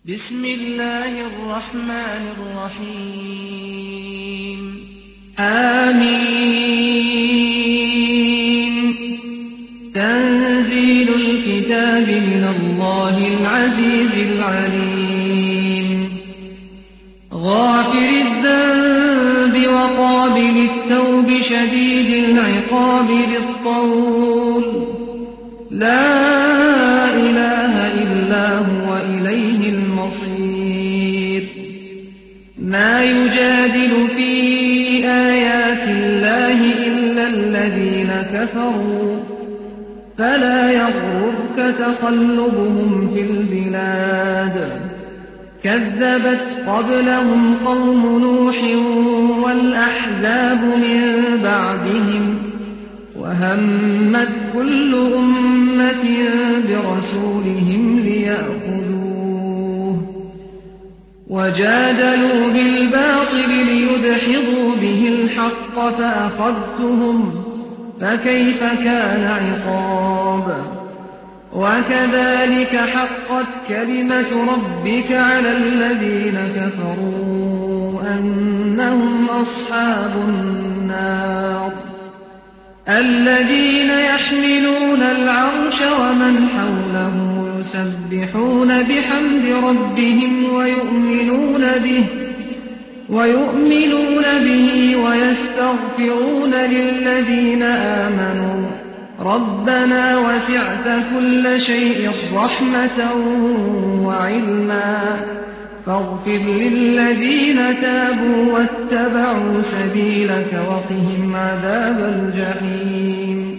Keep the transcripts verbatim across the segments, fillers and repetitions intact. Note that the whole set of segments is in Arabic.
بسم الله الرحمن الرحيم آمين. تنزيل الكتاب من الله العزيز العليم غافر الذنب وقابل التوب شديد العقاب ذي الطول لا إله إلا هو إليه المصير. ما يجادل في آيات الله إلا الذين كفروا فلا يغررك تقلبهم في البلاد. كذبت قبلهم قوم نوح والأحزاب من بعدهم وهمت كل أمة برسولهم ليأخذوه وجادلوا بالباطل ليدحضوا به الحق فأخذتهم فكيف كان عقاب. وكذلك حقت كلمة ربك على الذين كفروا أنهم أصحاب النار الذين يحملون العرش ومن حوله يسبحون بحمد ربهم ويؤمنون به ويؤمنون به ويستغفرون للذين آمنوا ربنا وسعت كل شيء رحمة وعلما فاغفر للذين تابوا واتبعوا سبيلك وقهم عذاب الجحيم.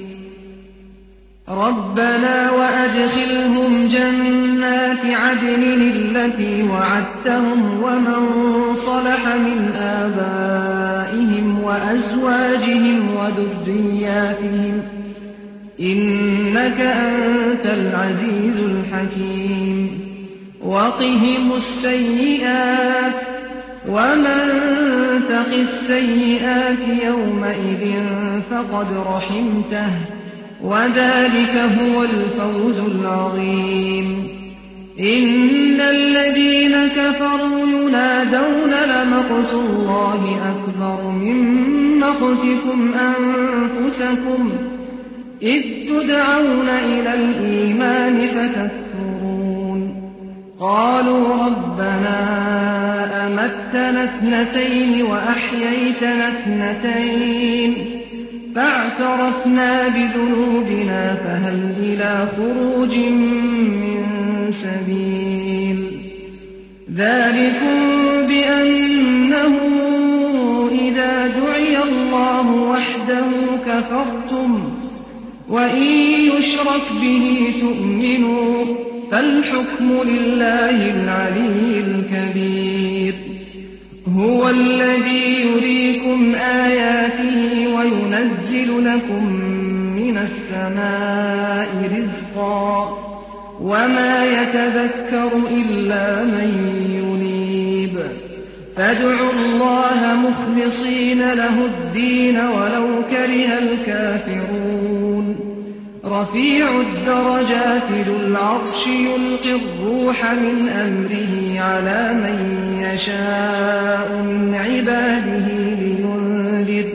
ربنا وأدخلهم جنات عدن التي وعدتهم ومن صلح من آبائهم وأزواجهم وذرياتهم إنك أنت العزيز الحكيم. وقهم السيئات ومن تق السيئات يومئذ فقد رحمته وذلك هو الفوز العظيم. إن الذين كفروا ينادون لمقت الله أكبر من مقتكم أنفسكم إذ تدعون إلى الإيمان فتكفرون. قالوا ربنا أمتنا اثنتين وأحييتنا اثنتين فاعترفنا بذنوبنا فهل إلى خروج من سبيل. ذلكم بأنه إذا دعي الله وحده كفرتم وإن يشرك به تؤمنوا فالحكم لله العلي الكبير. هو الذي يريكم آياته وينزل لكم من السماء رزقا وما يتذكر إلا من ينيب. فادعوا الله مخلصين له الدين ولو كره الكافرون. رفيع الدرجات ذو العرش يلقي الروح من أمره على من يشاء من عباده لينذر,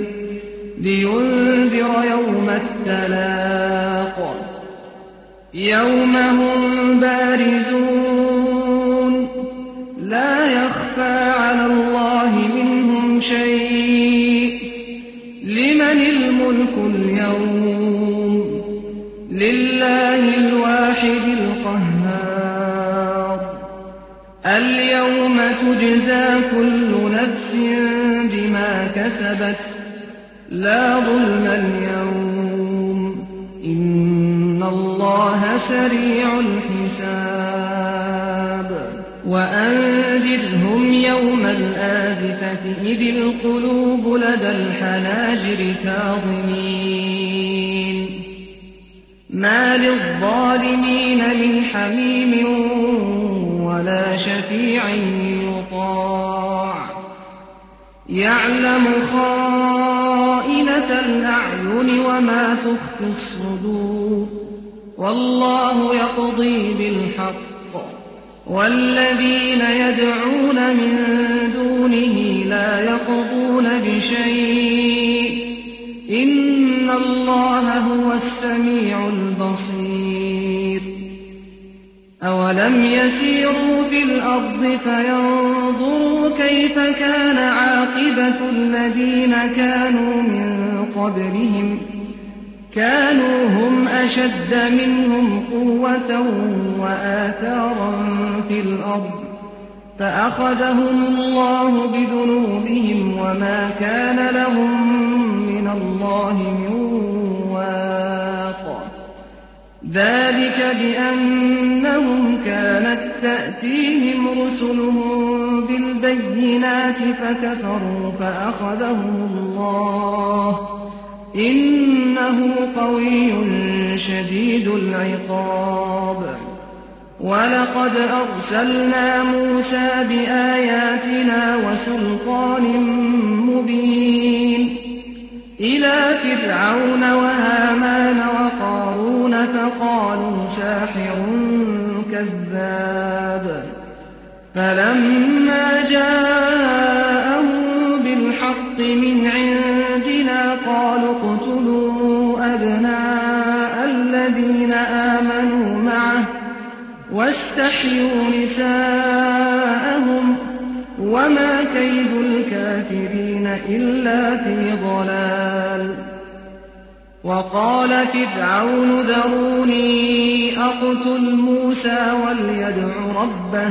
لينذر يوم التلاق يوم هم بارزون لا يخفى على الله منهم شيء. لمن الملك اليوم لله الواحد القهار. اليوم تجزى كل نفس بما كسبت لا ظلم اليوم إن الله سريع الحساب. وأنذرهم يوم الآزفة إذ القلوب لدى الحناجر كاظمين ما للظالمين من حميم ولا شفيع يطاع. يعلم خائنة الأعين وما تخفي الصدور والله يقضي بالحق والذين يدعون من دونه لا يقضون بشيء إن الله هو السميع البصير أولم يسيروا في الأرض فينظروا كيف كان عاقبة الذين كانوا من قبلهم كانوا هم أشد منهم قوة وآثارا في الأرض فأخذهم الله بذنوبهم وما كان لهم من الله من واق ذلك بأنهم كانت تأتيهم رسلهم بالبينات فكفروا فأخذهم الله إنه قوي شديد العقاب ولقد أرسلنا موسى بآياتنا وسلطان مبين إلى فرعون وهامان وقارون فقالوا ساحر كذاب فلما جاءهم بالحق من عندنا قالوا اقتلوا أبناء الذين آمنوا معه واستحيوا نساءهم وما كيد الكافرين إلا في ضلال وقال فرعون ذروني أقتل موسى وليدع ربه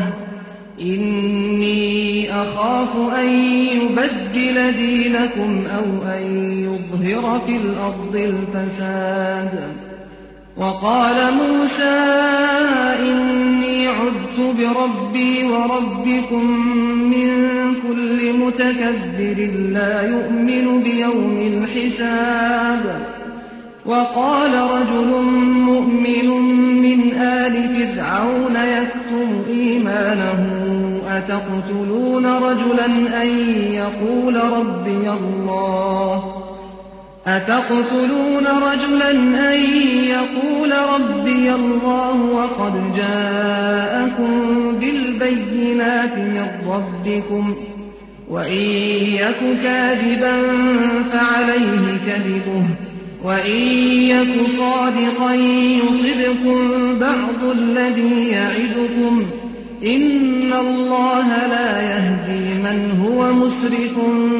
إني أخاف أن يبدل دينكم أو أن يظهر في الأرض الفساد وقال موسى إني عذت بربي وربكم من كل متكبر لا يؤمن بيوم الحساب وقال رجل مؤمن من آل فرعون يكتم إيمانه أتقتلون رجلا أن يقول ربي الله أتقتلون رجلا أن يقول ربي الله وقد جاءكم بالبينات من ربكم وإن يك كاذبا فعليه كذبه وإن يك صادقا يصبكم بعض الذي يعدكم إن الله لا يهدي من هو مسرف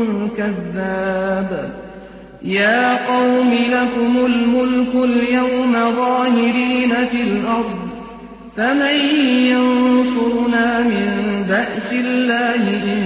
كذاب يا قوم لكم الملك اليوم ظاهرين في الأرض فمن ينصرنا من بأس الله إن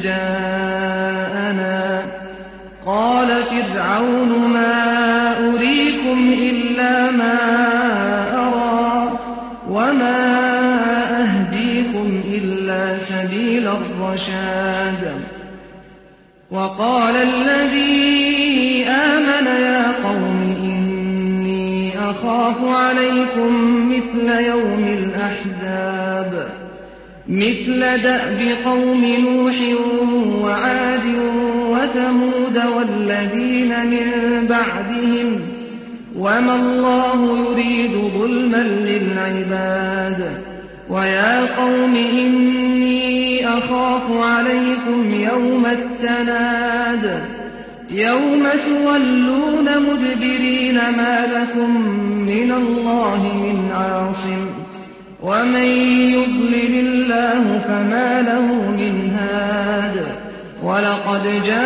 جاءنا قال فرعون ما أريكم إلا ما أرى وما أهديكم إلا سبيل الرشاد وقال الذي آمن يا قوم إني أخاف عليكم مثل يوم الأحزاب مثل دأب قوم نوح وعاد وثمود والذين من بعدهم وما الله يريد ظلما للعباد ويا قوم إني أخاف عليكم يوم التناد يوم تولون مدبرين ما لكم من الله من عاصم ومن يضلل الله فما له من هاد ولقد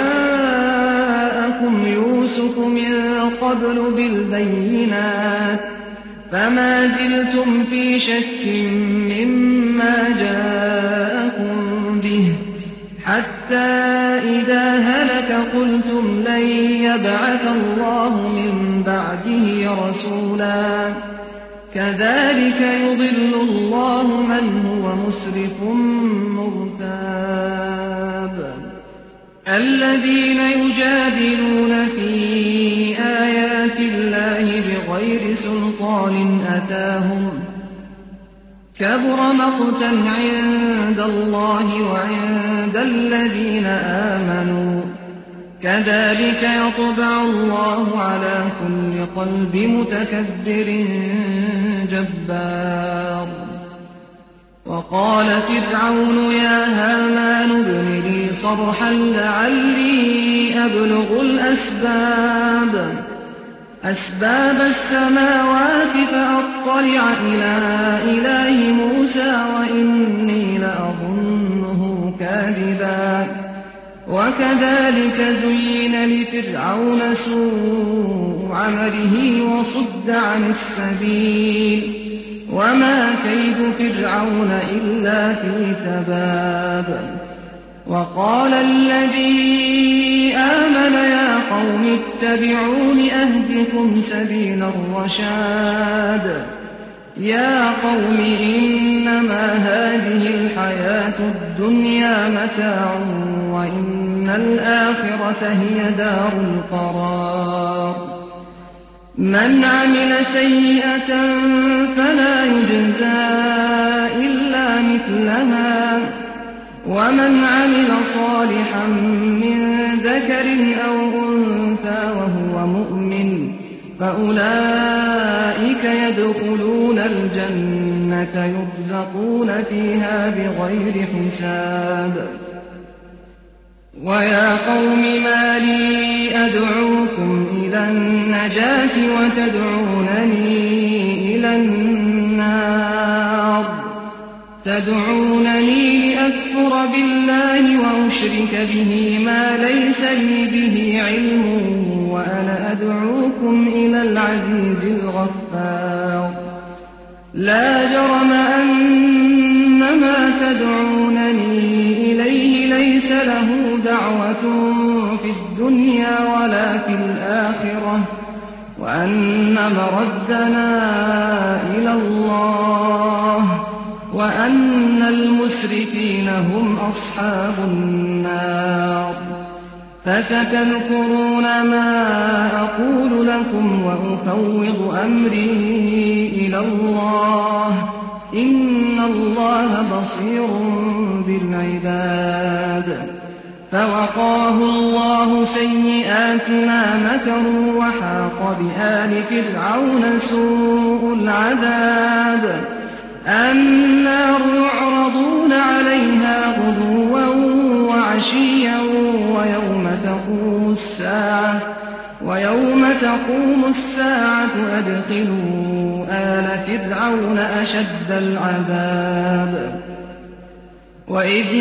جاءكم يوسف من قبل بالبينات فما زلتم في شك مما جاءكم به حتى إذا هلك قلتم لن يبعث الله من بعده رسولا كذلك يضل الله من هو مسرف مرتاب الذين يجادلون في آيات الله بغير سلطان أتاهم كبر مقتا عند الله وعند الذين آمنوا كذلك يطبع الله على كل قلب متكبر جبار وقال فرعون يا هامان ابن لي صرحا لعلي أبلغ الأسباب أسباب السماوات فأطلع إلى إله موسى وإني لأظنه كاذبا وكذلك زين لفرعون سوء عمله وصد عن السبيل وما كيد فرعون إلا في تباب وقال الذي آمن يا قوم اتبعون أهدكم سبيل الرشاد يا قوم إنما هذه الحياة الدنيا متاع وإن الآخرة هي دار القرار من عمل سيئة فلا يجزى إلا مثلها ومن عمل صالحا من ذكر أو أنثى وهو مؤمن فأولئك يدخلون الجنة يرزقون فيها بغير حساب ويا قوم ما لي أدعوكم إلى النجاة وتدعونني إلى النار تدعونني لأكفر بالله وأشرك به ما ليس لي به علم وأنا أدعوكم إلى العزيز الغفار لا جرم أن ما تدعونني إليه ليس له دعوة في الدنيا ولا في الآخرة وأن مردنا إلى الله وأن المسرفين هم أصحاب النار فستذكرون ما أقول لكم وأفوض أمري إلى الله إن الله بصير بالعباد فوقاه الله سيئات ما مكروا وحاق بآل فرعون سوء العذاب النار يعرضون عليها غدوا وعشيا ويوم تقوم الساعة ويوم تقوم الساعة أدخلوا آل فرعون أشد العذاب وإذ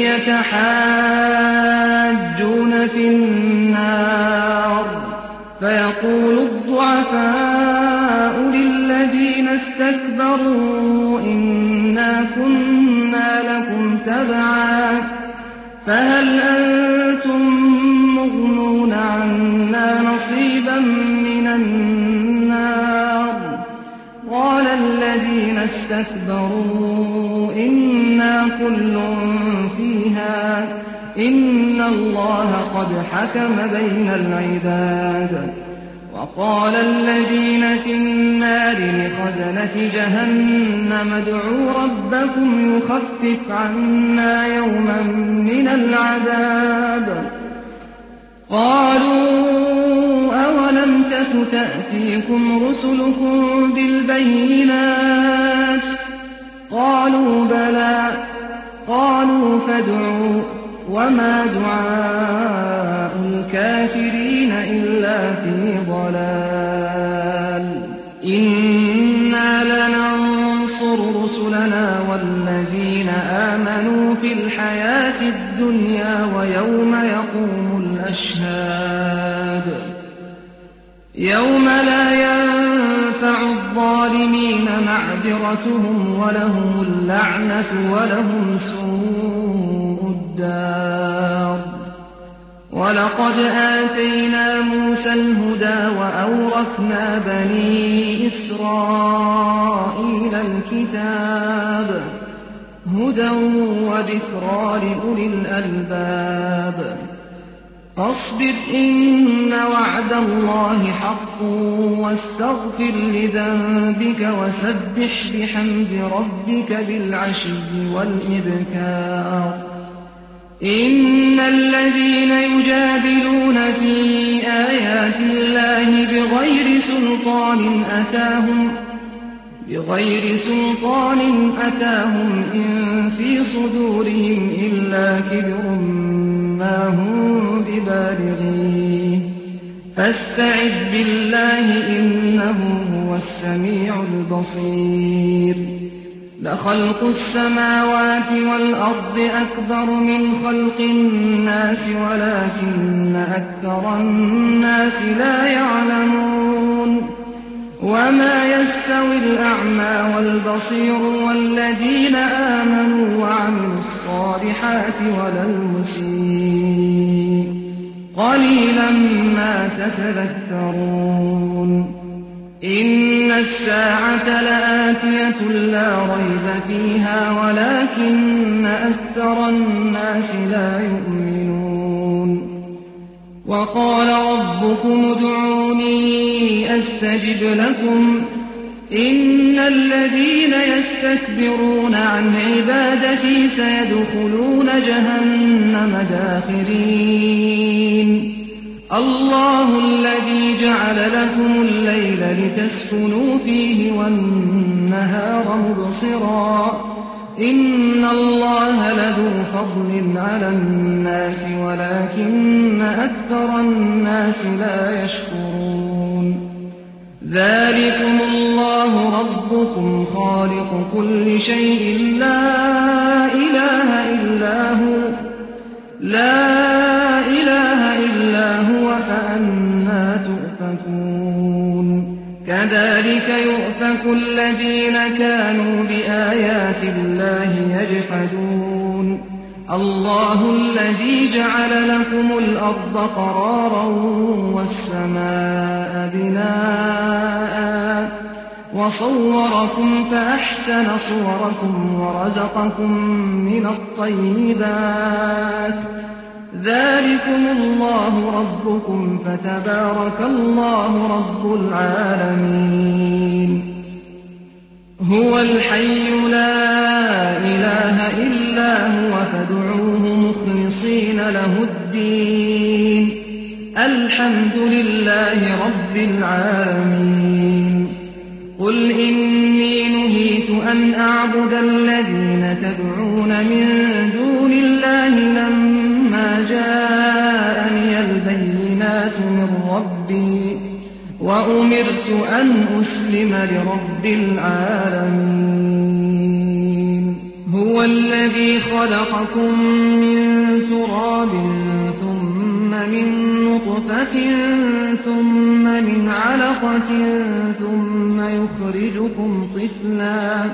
يتحاجون في النار فيقول الضعفاء للذين استكبروا إنا كنا لكم تبعا فهل أنتم مغنون عنا نصيبا من النار قال الذين استكبروا إنا كل فيها إن الله قد حكم بين العباد وقال الذين في النار لخزنة جهنم ادعوا ربكم يخفف عنا يوما من العذاب قالوا أولم تك تأتيكم رسلكم بالبينات قالوا بلى قالوا فادعوا وما دعاء الكافرين إلا في ضلال إنا لننصر رسلنا والذين آمنوا في الحياة الدنيا ويوم يقوم الأشهاد يوم لا ينفع الظالمين معذرتهم ولهم اللعنة ولهم سوء الدار ولقد آتينا موسى الهدى وأورثنا بني إسرائيل الكتاب هدى وذكرى لأولي الألباب فاصبر إن وعد الله حق واستغفر لذنبك وسبح بحمد ربك بالعشي والإبكار إن الذين يجادلون في آيات الله بغير سلطان أتاهم بغير سلطان أتاهم إن في صدورهم إلا كبر ما هم ببالغيه فاستعذ بالله إنه هو السميع البصير لخلق السماوات والأرض أكبر من خلق الناس ولكن أكثر الناس لا يعلمون وما يستوي الأعمى والبصير والذين آمنوا وعملوا الصالحات ولا المسيء قليلا ما تتذكرون إن الساعة لآتية لا ريب فيها ولكن أكثر الناس لا يؤمنون وقال ربكم ادعوني أستجب لكم إن الذين يستكبرون عن عبادتي سيدخلون جهنم داخرين الله الذي جعل لكم الليل لتسكنوا فيه والنهار مبصرا إن الله لذو فضل على الناس ولكن أكثر الناس لا يشكرون ذلكم الله ربكم خالق كل شيء لا إله إلا هو لا إله إلا هو فأنى تؤفكون كذلك يؤفك الذين كانوا بآيات الله يجحدون الله الذي جعل لكم الأرض قرارا والسماء بناء وصوركم فأحسن صوركم ورزقكم من الطيبات ذلكم الله ربكم فتبارك الله رب العالمين هو الحي لا إله إلا هو فادعوه مخلصين له الدين الحمد لله رب العالمين قل إني نهيت أن أعبد الذين تدعون من دون الله لما جاءني البينات من ربي وأمرت أن أسلم لرب العالمين هو الذي خلقكم من تراب ثم من نطفة ثم من علقة ثم يخرجكم طفلا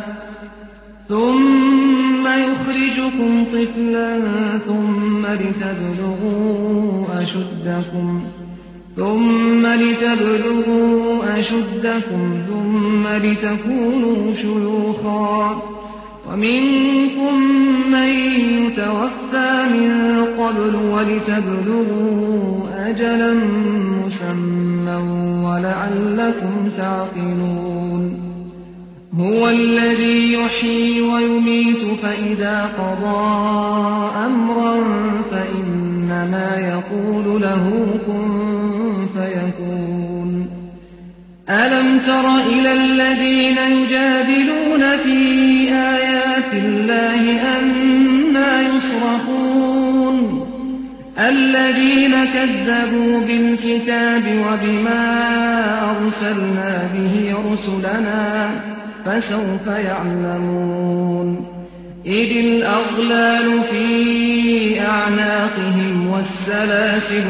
ثم يخرجكم طفلا ثم لتبلغوا أشدكم ثم لتبلغوا أشدكم ثم لتكونوا شيوخا ومنكم من يتوفى من قبل ولتبلغوا أجلا مسمى ولعلكم تعقلون هو الذي يحيي ويميت فإذا قضى أمرا فإنما يقول له كن فيكون ألم تر إلى الذين يجادلون في آيات الله أنى يصرفون الذين كذبوا بالكتاب وبما أرسلنا به رسلنا فسوف يعلمون إذ الأغلال في أعناقهم والسلاسل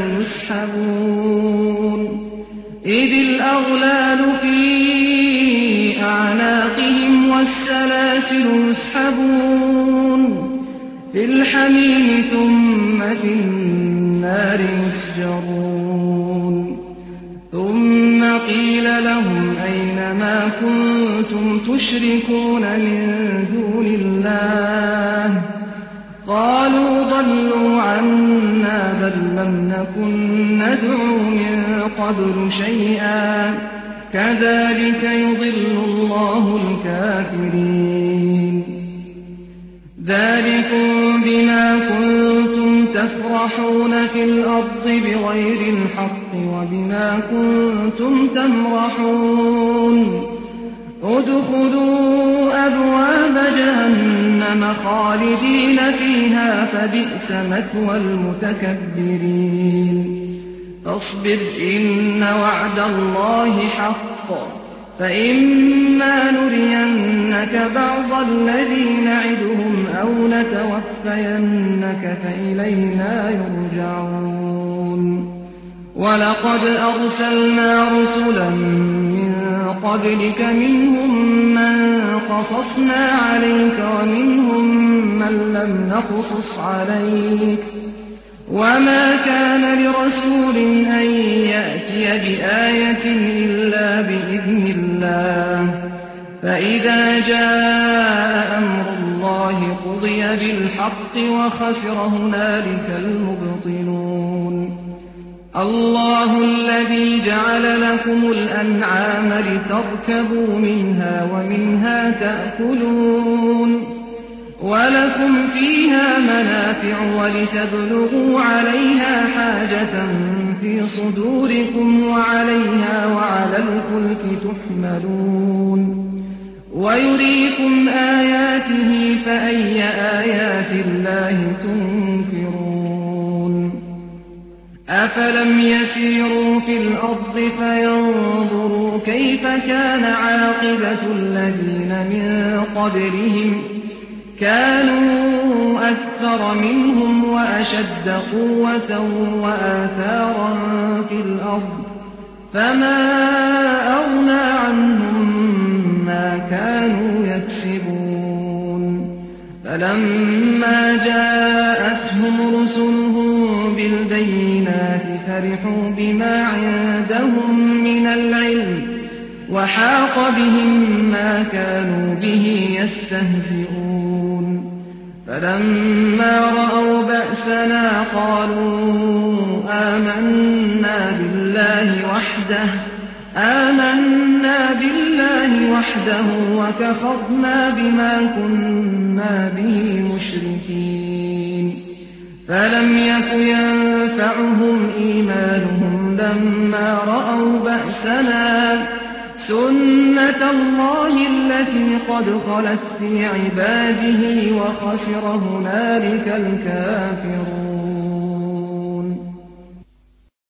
يسحبون إذ الأغلال في أعناقهم والسلاسل يسحبون في الحميم ثم في النار يسجرون ثم قيل لهم أين ما كنتم تشركون من دون الله قالوا ضلوا عنا بل لم نكن ندعو من قبل شيئا كذلك يضل الله الكافرين ذلكم بما كنتم تفرحون في الأرض بغير الحق وبما كنتم تمرحون ادخلوا أبواب جهنم خالدين فيها فبئس مثوى المتكبرين فاصبر إن وعد الله حق فإما نرينك بعض الذي نعدهم أو نتوفينك فإلينا يرجعون ولقد أرسلنا رسلا من قبلك منهم من قصصنا عليك ومنهم من لم نقصص عليك وما كان لرسول أن يأتي بآية إلا بإذن الله فإذا جاء أمر الله قضي بالحق وخسر هنالك المبطلون الله الذي جعل لكم الأنعام لتركبوا منها ومنها تأكلون ولكم فيها منافع ولتبلغوا عليها حاجة في صدوركم وعليها وعلى الفلك تحملون ويريكم آياته فأي آيات الله تنكرون أفلم يسيروا في الأرض فينظروا كيف كان عاقبة الذين من قبلهم كانوا أكثر منهم وأشد قوة وآثارا في الأرض فما أغنى عنهم ما كانوا يكسبون فلما جاءتهم رسلهم بالبينات فرحوا بما عندهم من العلم وحاق بهم ما كانوا به يستهزئون فلما رأوا بأسنا قالوا آمنا بالله وحده آمنا بالله وحده وكفرنا بما كنا به مشركين فلم يك ينفعهم إيمانهم لما رأوا بأسنا سنة الله التي قد خلت في عباده وخسر هنالك الكافرون